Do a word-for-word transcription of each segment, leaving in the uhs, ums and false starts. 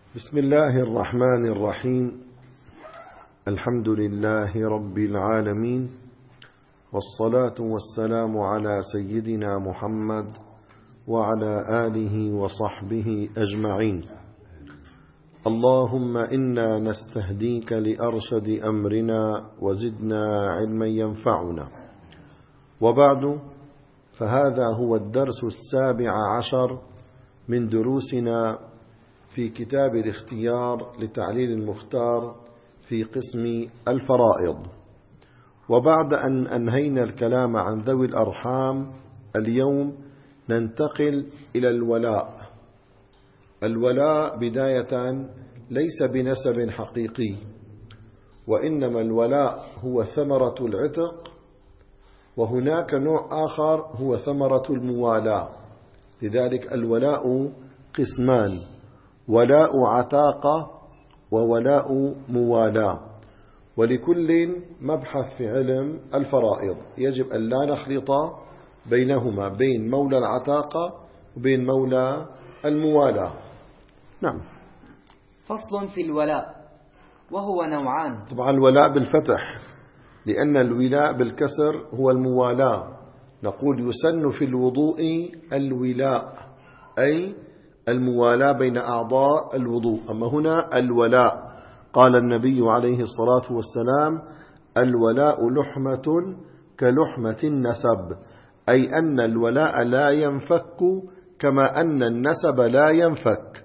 بسم الله الرحمن الرحيم. الحمد لله رب العالمين، والصلاة والسلام على سيدنا محمد وعلى آله وصحبه أجمعين. اللهم إنا نستهديك لأرشد أمرنا وزدنا علما ينفعنا. وبعد، فهذا هو الدرس السابع عشر من دروسنا في كتاب الاختيار لتعليل المختار في قسم الفرائض. وبعد أن أنهينا الكلام عن ذوي الأرحام، اليوم ننتقل إلى الولاء. الولاء بداية ليس بنسب حقيقي، وإنما الولاء هو ثمرة العتق، وهناك نوع آخر هو ثمرة الموالاة. لذلك الولاء قسمان: ولاء عتاقة وولاء موالاة، ولكل مبحث في علم الفرائض. يجب أن لا نخلط بينهما، بين مولى العتاقة وبين مولى الموالاة. نعم. فصل في الولاء، وهو نوعان. طبعا الولاء بالفتح، لأن الولاء بالكسر هو الموالاة. نقول يسن في الوضوء الولاء، أي الموالاة بين أعضاء الوضوء. أما هنا الولاء، قال النبي عليه الصلاة والسلام: الولاء لحمة كلحمة النسب، أي أن الولاء لا ينفك كما أن النسب لا ينفك.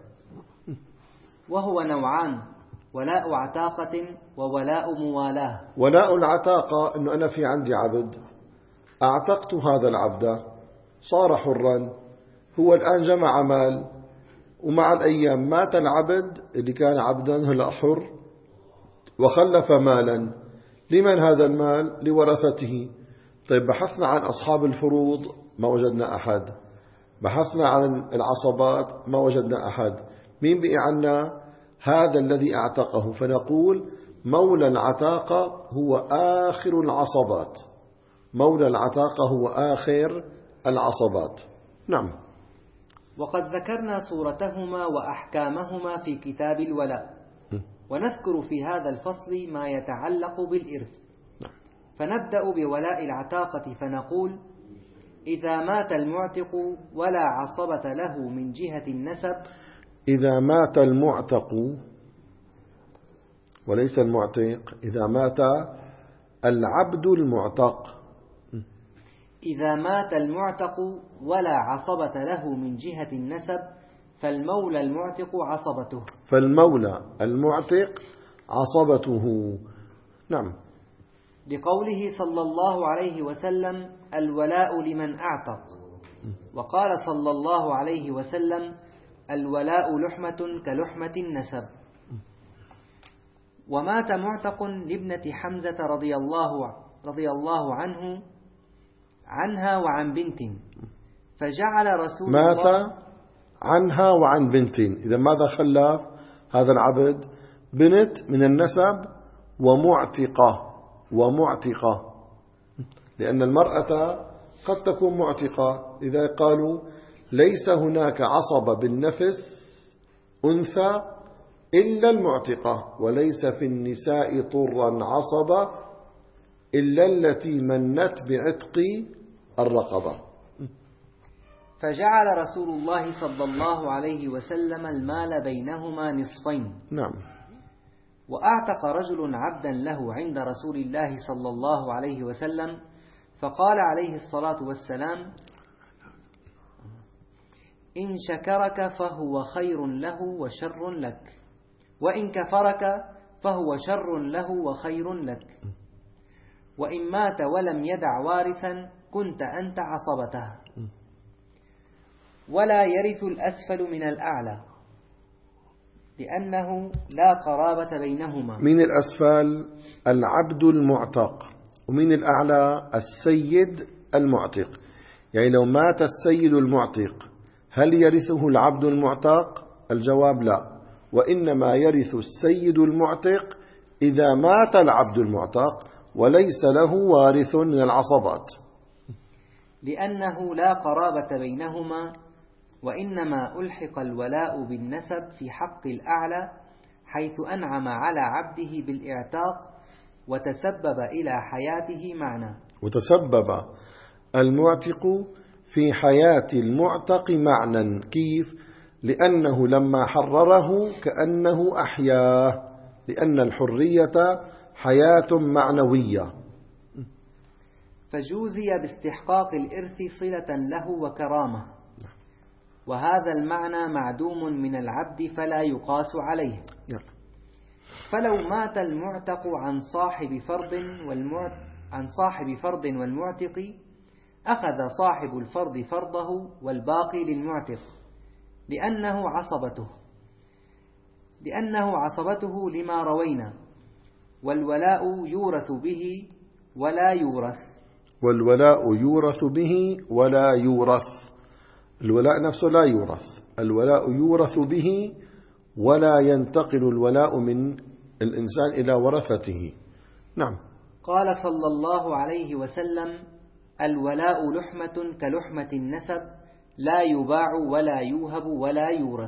وهو نوعان: ولاء عتاقة وولاء موالاه. ولاء العتاقة أنه أنا في عندي عبد، أعتقت هذا العبد، صار حرا، هو الآن جمع مال، ومع الأيام مات العبد اللي كان عبدا هلا حر وخلف مالا. لمن هذا المال؟ لورثته. طيب، بحثنا عن أصحاب الفروض ما وجدنا أحد، بحثنا عن العصبات ما وجدنا أحد. مين بقي عنا؟ هذا الذي اعتقه. فنقول مولى العتاقة هو آخر العصبات، مولى العتاقة هو آخر العصبات. نعم. وقد ذكرنا صورتهما وأحكامهما في كتاب الولاء، ونذكر في هذا الفصل ما يتعلق بالإرث. فنبدأ بولاء العتاقة، فنقول: إذا مات المعتق ولا عصبة له من جهة النسب. إذا مات المعتق وليس المعتق، إذا مات العبد المعتق. إذا مات المعتق ولا عصبة له من جهة النسب، فالمولى المعتق عصبته. فالمولى المعتق عصبته. نعم. لقوله صلى الله عليه وسلم: الولاء لمن أعتق. وقال صلى الله عليه وسلم: الولاء لحمة كلحمة النسب. ومات معتق لابنة حمزة رضي الله, رضي الله عنه عنها وعن بنت، فجعل رسول مات الله مات عنها وعن بنت. إذا ماذا خلف هذا العبد؟ بنت من النسب ومعتقة ومعتقة، لأن المرأة قد تكون معتقة. إذا قالوا ليس هناك عصب بالنفس أنثى إلا المعتقة، وليس في النساء طرا عصبة إلا التي منت بعتق الرقبة. فجعل رسول الله صلى الله عليه وسلم المال بينهما نصفين. نعم. وأعتق رجل عبدا له عند رسول الله صلى الله عليه وسلم، فقال عليه الصلاة والسلام: إن شكرك فهو خير له وشر لك، وإن كفرك فهو شر له وخير لك، وإن مات ولم يدع وارثا كنت أنت عصبته. ولا يرث الأسفل من الأعلى، لأنه لا قرابة بينهما. من الأسفل العبد المعتق، ومن الأعلى السيد المعتق. يعني لو مات السيد المعتق، هل يرثه العبد المعتق؟ الجواب لا، وإنما يرث السيد المعتق إذا مات العبد المعتق وليس له وارث من العصبات، لأنه لا قرابة بينهما، وإنما ألحق الولاء بالنسب في حق الأعلى حيث أنعم على عبده بالإعتاق وتسبب إلى حياته معنى. وتسبب المعتق في حياة المعتق معنى. كيف؟ لأنه لما حرره كأنه أحياه، لأن الحرية حياة معنوية. فجوزي باستحقاق الإرث صلة له وكرامة، وهذا المعنى معدوم من العبد فلا يقاس عليه. فلو مات المعتق عن صاحب فرض والمعت... عن صاحب فرض والمعتق أخذ صاحب الفرض فرضه والباقي للمعتق لأنه عصبته لأنه عصبته لما روينا، والولاء يورث به ولا يورث. والولاء يورث به ولا يورث. الولاء نفسه لا يورث، الولاء يورث به ولا ينتقل الولاء من الإنسان إلى ورثته. نعم. قال صلى الله عليه وسلم: الولاء لحمة كلحمة النسب لا يباع ولا يوهب ولا يورث.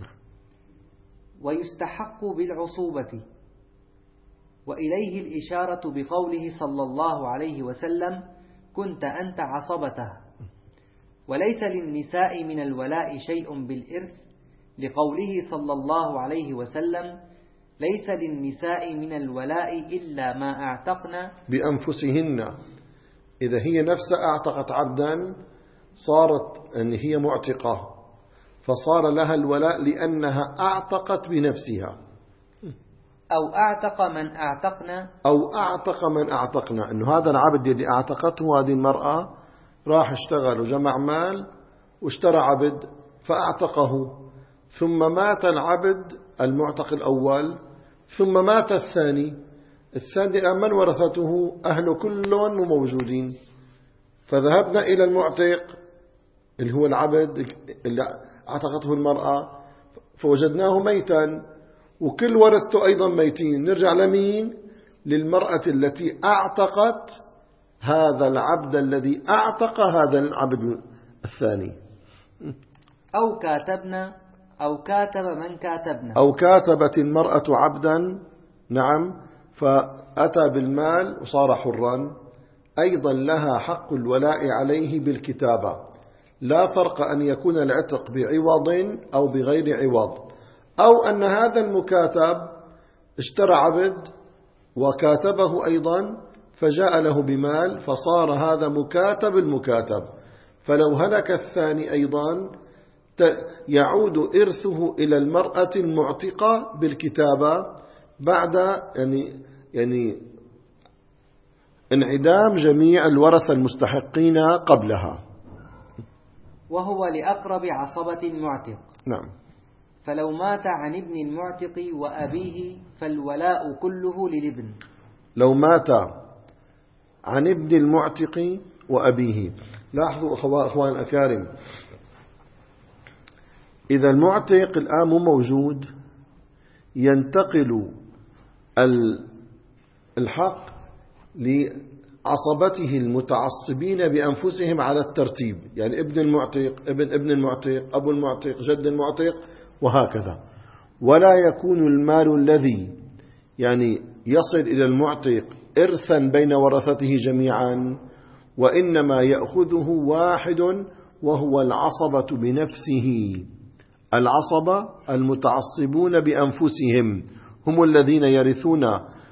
ويستحق بالعصوبة، وإليه الإشارة بقوله صلى الله عليه وسلم: كنت أنت عصبته. وليس للنساء من الولاء شيء بالإرث لقوله صلى الله عليه وسلم: ليس للنساء من الولاء إلا ما أعتقن بأنفسهن. إذا هي نفسها أعتقت عبدا صارت أن هي معتقة، فصار لها الولاء لأنها أعتقت بنفسها. أو أعتق من أعتقنا أو أعتق من أعتقنا، أنه هذا العبد الذي أعتقته هذه المرأة راح اشتغل وجمع مال واشترى عبد فأعتقه، ثم مات العبد المعتق الأول ثم مات الثاني. الثاني من ورثته؟ أهله كلهم موجودين، فذهبنا إلى المعتق اللي هو العبد اللي اعتقته المرأة فوجدناه ميتا وكل ورثته أيضا ميتين. نرجع لمين؟ للمرأة التي أعتقت هذا العبد الذي أعتق هذا العبد الثاني. أو كاتبنا أو كاتب من كاتبنا أو كاتبت المرأة عبدا، نعم، فأتى بالمال وصار حرا، أيضا لها حق الولاء عليه بالكتابة. لا فرق أن يكون العتق بعوض أو بغير عوض، أو أن هذا المكاتب اشترى عبد وكاتبه أيضا فجاء له بمال فصار هذا مكاتب المكاتب. فلو هلك الثاني أيضا يعود إرثه إلى المرأة المعتقة بالكتابة بعد يعني يعني انعدام جميع الورثة المستحقين قبلها. وهو لأقرب عصبة المعتق. نعم. فلو مات عن ابن المعتق وأبيه فالولاء كله للابن. لو مات عن ابن المعتق وأبيه، لاحظوا أخوان الأكارم، إذا المعتق الآن مو موجود ينتقل الحق لعصبته المتعصبين بأنفسهم على الترتيب، يعني ابن المعتق، ابن ابن المعتق، أبو المعتق، جد المعتق، وهكذا. ولا يكون المال الذي يعني يصل إلى المعتق إرثا بين ورثته جميعا، وإنما يأخذه واحد وهو العصبة بنفسه. العصبة المتعصبون بأنفسهم هم الذين يرثون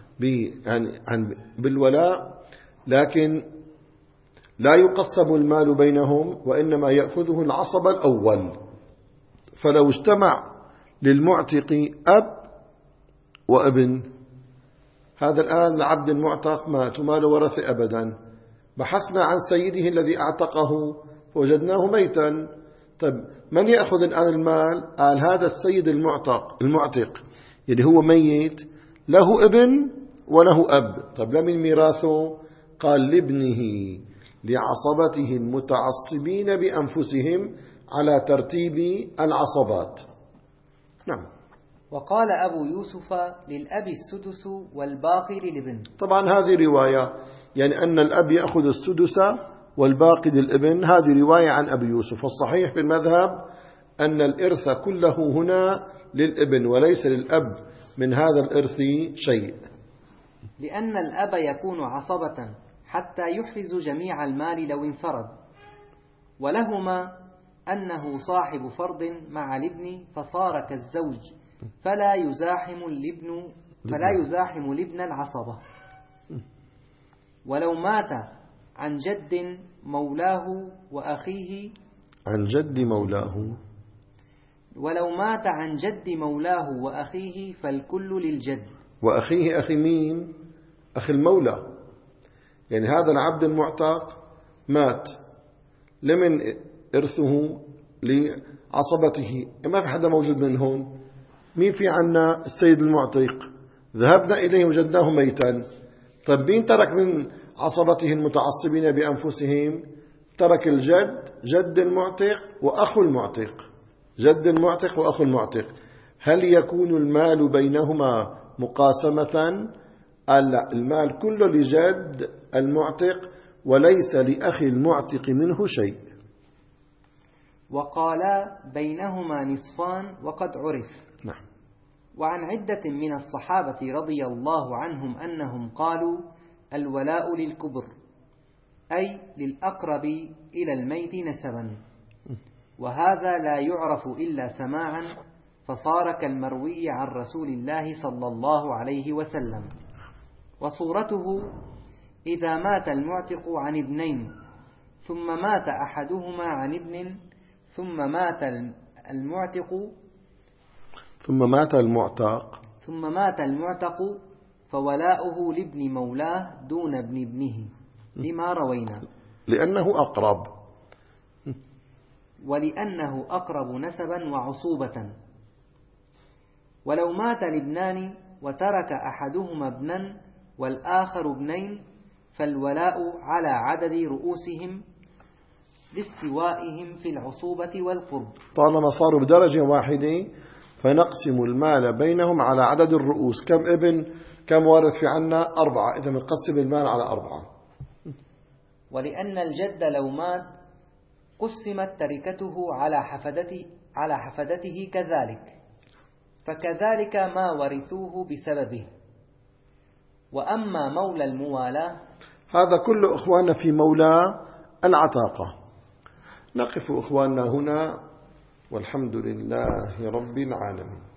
بالولاء، لكن لا يقسم المال بينهم، وإنما يأخذه العصبة الأول. فلو اجتمع للمعتق أب وابن، هذا الآن العبد المعتق مات وما له ورث أبدا، بحثنا عن سيده الذي أعتقه فوجدناه ميتا. طيب من يأخذ الآن المال؟ قال هذا السيد المعتق المعتق اللي هو ميت له ابن وله أب. طيب لمن ميراثه؟ قال لابنه، لعصبته المتعصبين بأنفسهم على ترتيب العصبات. نعم. وقال أبو يوسف للأب السدس والباقي للابن. طبعا هذه رواية، يعني أن الأب يأخذ السدس والباقي للابن، هذه رواية عن أبي يوسف. والصحيح في المذهب أن الإرث كله هنا للابن وليس للأب من هذا الإرث شيء، لأن الأب يكون عصبة حتى يحرز جميع المال لو انفرد، ولهما أنه صاحب فرض مع الابن فصار كالزوج فلا يزاحم الابن فلا يزاحم الابن العصبة. ولو مات عن جد مولاه وأخيه عن جد مولاه ولو مات عن جد مولاه وأخيه فالكل للجد. وأخيه أخي مين؟ أخي المولى، يعني هذا العبد المعتق مات لمن إرثه لعصبته، ما في حدا موجود من هون، مين في عنا؟ السيد المعتق، ذهبنا إليه وجدناه ميتا. طب مين ترك من عصبته المتعصبين بأنفسهم؟ ترك الجد، جد المعتق وأخو المعتق، جد المعتق وأخو المعتق. هل يكون المال بينهما مقاسمة؟ لا، المال كله لجد المعتق وليس لأخي المعتق منه شيء. وقالا بينهما نصفان وقد عرف. نعم. وعن عدة من الصحابة رضي الله عنهم أنهم قالوا الولاء للكبر، أي للأقرب إلى الميت نسبا، وهذا لا يعرف إلا سماعا، فصار كالمروي عن رسول الله صلى الله عليه وسلم. وصورته إذا مات المعتق عن ابنين ثم مات أحدهما عن ابن ثم مات المعتق ثم مات المعتق ثم مات المعتق فولاؤه لابن مولاه دون ابن ابنه، لما روينا، لأنه أقرب ولأنه أقرب نسبا وعصوبة. ولو مات الابنان وترك أحدهما ابنا والآخر ابنين فالولاء على عدد رؤوسهم لاستوائهم في العصوبة والقرب. طالما صاروا بدرجة واحدة فنقسم المال بينهم على عدد الرؤوس. كم ابن كم وارث في عنا؟ أربعة، إذا نقسم المال على أربعة. ولأن الجد لو مات قسمت تركته على حفدته على حفدته كذلك، فكذلك ما ورثوه بسببه. وأما مولى الموالاة هذا كل إخواننا في مولى العتاقة. نقف إخواننا هنا، والحمد لله رب العالمين.